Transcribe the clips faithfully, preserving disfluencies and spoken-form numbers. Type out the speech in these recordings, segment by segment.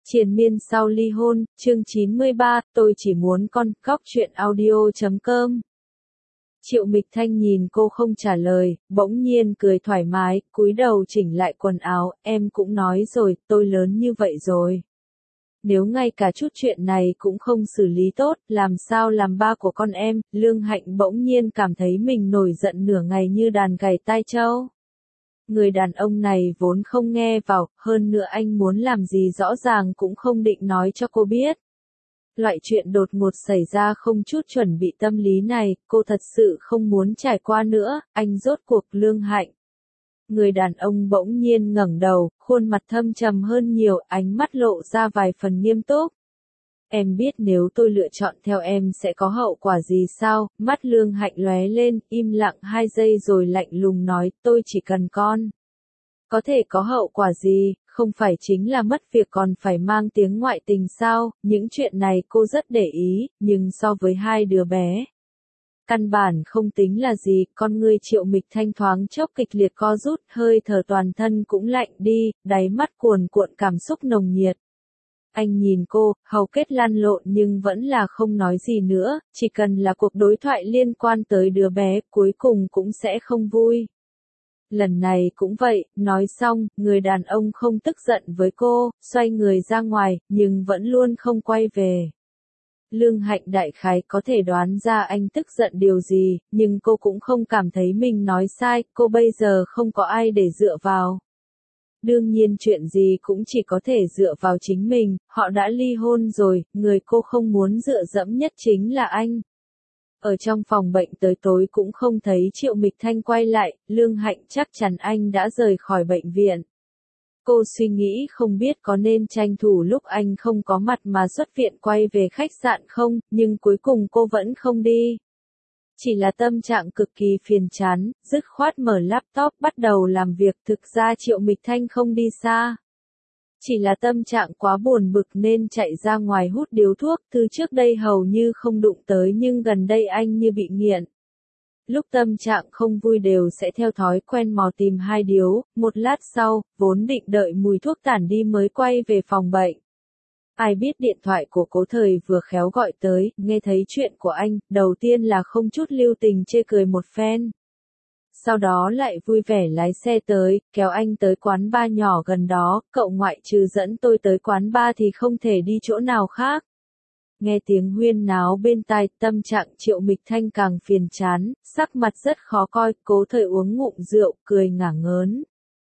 Triền miên sau ly hôn, chương chín mươi ba, tôi chỉ muốn con, góc truyện audio chấm com. Triệu Mịch Thanh nhìn cô không trả lời, bỗng nhiên cười thoải mái, cúi đầu chỉnh lại quần áo, em cũng nói rồi, tôi lớn như vậy rồi. Nếu ngay cả chút chuyện này cũng không xử lý tốt, làm sao làm ba của con em, Lương Hạnh bỗng nhiên cảm thấy mình nổi giận nửa ngày như đàn gảy tai trâu. Người đàn ông này vốn không nghe vào, hơn nữa anh muốn làm gì rõ ràng cũng không định nói cho cô biết. Loại chuyện đột ngột xảy ra không chút chuẩn bị tâm lý này, cô thật sự không muốn trải qua nữa, anh rốt cuộc Lương Hạnh. Người đàn ông bỗng nhiên ngẩng đầu, khuôn mặt thâm trầm hơn nhiều, ánh mắt lộ ra vài phần nghiêm túc. Em biết nếu tôi lựa chọn theo em sẽ có hậu quả gì sao? Mắt Lương Hạnh lóe lên, im lặng hai giây rồi lạnh lùng nói, tôi chỉ cần con. Có thể có hậu quả gì, không phải chính là mất việc còn phải mang tiếng ngoại tình sao? Những chuyện này cô rất để ý, nhưng so với hai đứa bé, căn bản không tính là gì. Con ngươi Triệu Mịch Thanh thoáng chốc kịch liệt co rút, hơi thở toàn thân cũng lạnh đi, đáy mắt cuồn cuộn cảm xúc nồng nhiệt. Anh nhìn cô, hầu kết lăn lộn nhưng vẫn là không nói gì nữa, chỉ cần là cuộc đối thoại liên quan tới đứa bé, cuối cùng cũng sẽ không vui. Lần này cũng vậy, nói xong, người đàn ông không tức giận với cô, xoay người ra ngoài, nhưng vẫn luôn không quay về. Lương Hạnh đại khái có thể đoán ra anh tức giận điều gì, nhưng cô cũng không cảm thấy mình nói sai, cô bây giờ không có ai để dựa vào. Đương nhiên chuyện gì cũng chỉ có thể dựa vào chính mình, họ đã ly hôn rồi, người cô không muốn dựa dẫm nhất chính là anh. Ở trong phòng bệnh tới tối cũng không thấy Triệu Mịch Thanh quay lại, Lương Hạnh chắc chắn anh đã rời khỏi bệnh viện. Cô suy nghĩ không biết có nên tranh thủ lúc anh không có mặt mà xuất viện quay về khách sạn không, nhưng cuối cùng cô vẫn không đi. Chỉ là tâm trạng cực kỳ phiền chán, dứt khoát mở laptop bắt đầu làm việc, thực ra Triệu Mịch Thanh không đi xa. Chỉ là tâm trạng quá buồn bực nên chạy ra ngoài hút điếu thuốc, thứ trước đây hầu như không đụng tới nhưng gần đây anh như bị nghiện. Lúc tâm trạng không vui đều sẽ theo thói quen mò tìm hai điếu, một lát sau, vốn định đợi mùi thuốc tản đi mới quay về phòng bệnh. Ai biết điện thoại của Cố Thời vừa khéo gọi tới, nghe thấy chuyện của anh, đầu tiên là không chút lưu tình chê cười một phen. Sau đó lại vui vẻ lái xe tới, kéo anh tới quán bar nhỏ gần đó, cậu ngoại trừ dẫn tôi tới quán bar thì không thể đi chỗ nào khác. Nghe tiếng huyên náo bên tai, tâm trạng Triệu Mịch Thanh càng phiền chán, sắc mặt rất khó coi, Cố Thời uống ngụm rượu, cười ngả ngớn.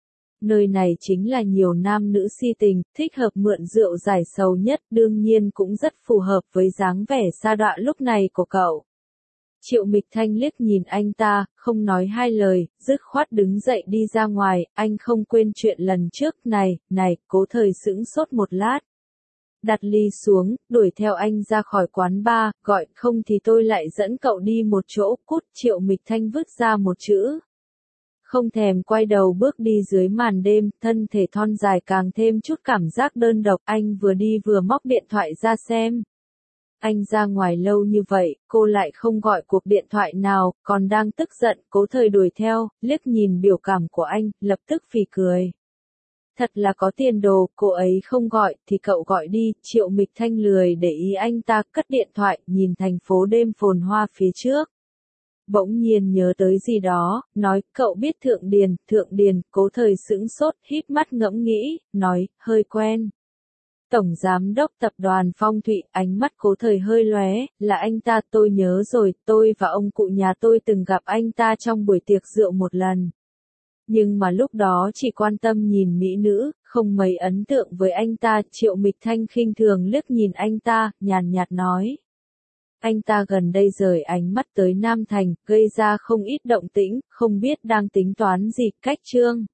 Nơi này chính là nhiều nam nữ si tình, thích hợp mượn rượu giải sầu nhất, đương nhiên cũng rất phù hợp với dáng vẻ sa đọa lúc này của cậu. Triệu Mịch Thanh liếc nhìn anh ta, không nói hai lời, dứt khoát đứng dậy đi ra ngoài, anh không quên chuyện lần trước này, này, Cố Thời sững sốt một lát. Đặt ly xuống, đuổi theo anh ra khỏi quán bar, gọi không thì tôi lại dẫn cậu đi một chỗ, cút. Triệu Mịch Thanh vứt ra một chữ. Không thèm quay đầu bước đi dưới màn đêm, thân thể thon dài càng thêm chút cảm giác đơn độc, anh vừa đi vừa móc điện thoại ra xem. Anh ra ngoài lâu như vậy, cô lại không gọi cuộc điện thoại nào, còn đang tức giận, Cố Thời đuổi theo, liếc nhìn biểu cảm của anh, lập tức phì cười. Thật là có tiền đồ, cô ấy không gọi, thì cậu gọi đi. Triệu Mịch Thanh lười để ý anh ta, cất điện thoại, nhìn thành phố đêm phồn hoa phía trước. Bỗng nhiên nhớ tới gì đó, nói, cậu biết Thượng Điền, Thượng Điền, Cố Thời sững sốt, híp mắt ngẫm nghĩ, nói, hơi quen. Tổng Giám đốc Tập đoàn Phong Thụy, ánh mắt Cố Thời hơi lóe, là anh ta, tôi nhớ rồi, tôi và ông cụ nhà tôi từng gặp anh ta trong buổi tiệc rượu một lần. Nhưng mà lúc đó chỉ quan tâm nhìn mỹ nữ, không mấy ấn tượng với anh ta. Triệu Mịch Thanh khinh thường liếc nhìn anh ta, nhàn nhạt nói. Anh ta gần đây rời ánh mắt tới Nam Thành, gây ra không ít động tĩnh, không biết đang tính toán gì. Cách chương